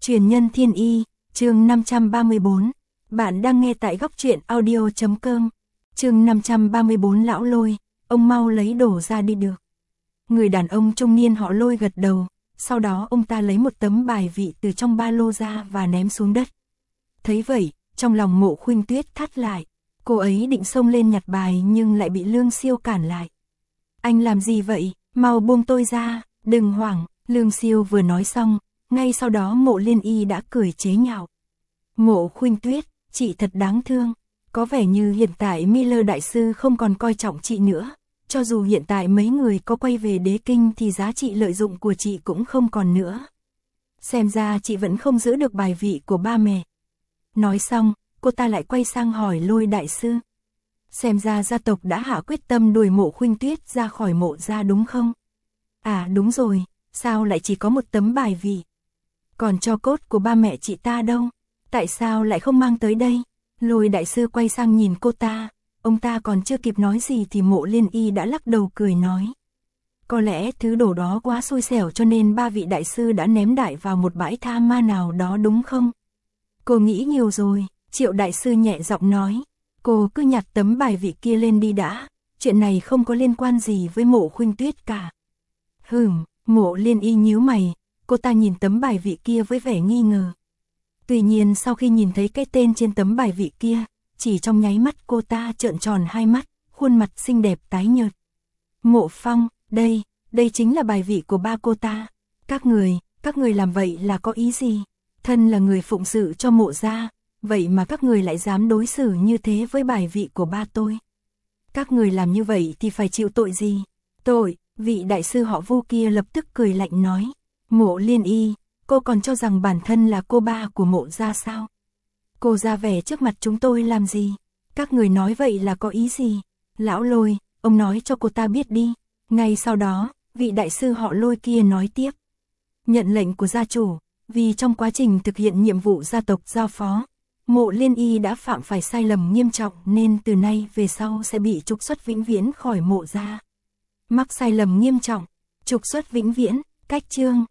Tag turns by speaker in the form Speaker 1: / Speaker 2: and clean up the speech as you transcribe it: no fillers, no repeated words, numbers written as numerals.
Speaker 1: Truyền nhân thiên y, chương 534. Bạn đang nghe tại góc truyện audio.com. Chương 534 lão Lôi, ông mau lấy đồ ra đi được. Người đàn ông trung niên họ Lôi gật đầu, sau đó ông ta lấy một tấm bài vị từ trong ba lô ra và ném xuống đất. Thấy vậy, trong lòng Mộ Khuynh Tuyết thắt lại, cô ấy định xông lên nhặt bài nhưng lại bị Lương Siêu cản lại. Anh làm gì vậy, mau buông tôi ra, đừng hoảng, Lương Siêu vừa nói xong, ngay sau đó Mộ Liên Y đã cười chế nhạo. Mộ Khuynh Tuyết, chị thật đáng thương, có vẻ như hiện tại Miller đại sư không còn coi trọng chị nữa, cho dù hiện tại mấy người có quay về đế kinh thì giá trị lợi dụng của chị cũng không còn nữa. Xem ra chị vẫn không giữ được bài vị của ba mẹ. Nói xong, cô ta lại quay sang hỏi Lôi đại sư. Xem ra gia tộc đã hạ quyết tâm đuổi Mộ Khuynh Tuyết ra khỏi mộ gia đúng không? À đúng rồi, sao lại chỉ có một tấm bài vị? Còn tro cốt của ba mẹ chị ta đâu? Tại sao lại không mang tới đây? Lôi đại sư quay sang nhìn cô ta, ông ta còn chưa kịp nói gì thì Mộ Liên Y đã lắc đầu cười nói. Có lẽ thứ đồ đó quá xui xẻo cho nên ba vị đại sư đã ném đại vào một bãi tha ma nào đó đúng không? Cô nghĩ nhiều rồi, Triệu đại sư nhẹ giọng nói. Cô cứ nhặt tấm bài vị kia lên đi đã, chuyện này không có liên quan gì với Mộ Khuynh Tuyết cả. Mộ Liên Y nhíu mày, cô ta nhìn tấm bài vị kia với vẻ nghi ngờ. Tuy nhiên sau khi nhìn thấy cái tên trên tấm bài vị kia, chỉ trong nháy mắt cô ta trợn tròn hai mắt, khuôn mặt xinh đẹp tái nhợt. Mộ Phong, đây chính là bài vị của ba cô ta. Các người làm vậy là có ý gì? Thân là người phụng sự cho mộ gia, vậy mà các người lại dám đối xử như thế với bài vị của ba tôi. Các người làm như vậy thì phải chịu tội gì? Tội, vị đại sư họ Vu kia lập tức cười lạnh nói. Mộ Liên Y, cô còn cho rằng bản thân là cô ba của mộ gia sao? Cô ra vẻ trước mặt chúng tôi làm gì? Các người nói vậy là có ý gì? Lão Lôi, ông nói cho cô ta biết đi. Ngay sau đó, vị đại sư họ Lôi kia nói tiếp. Nhận lệnh của gia chủ, vì trong quá trình thực hiện nhiệm vụ gia tộc giao phó, Mộ Liên Y đã phạm phải sai lầm nghiêm trọng nên từ nay về sau sẽ bị trục xuất vĩnh viễn khỏi mộ gia. Mắc sai lầm nghiêm trọng, trục xuất vĩnh viễn, cách chương.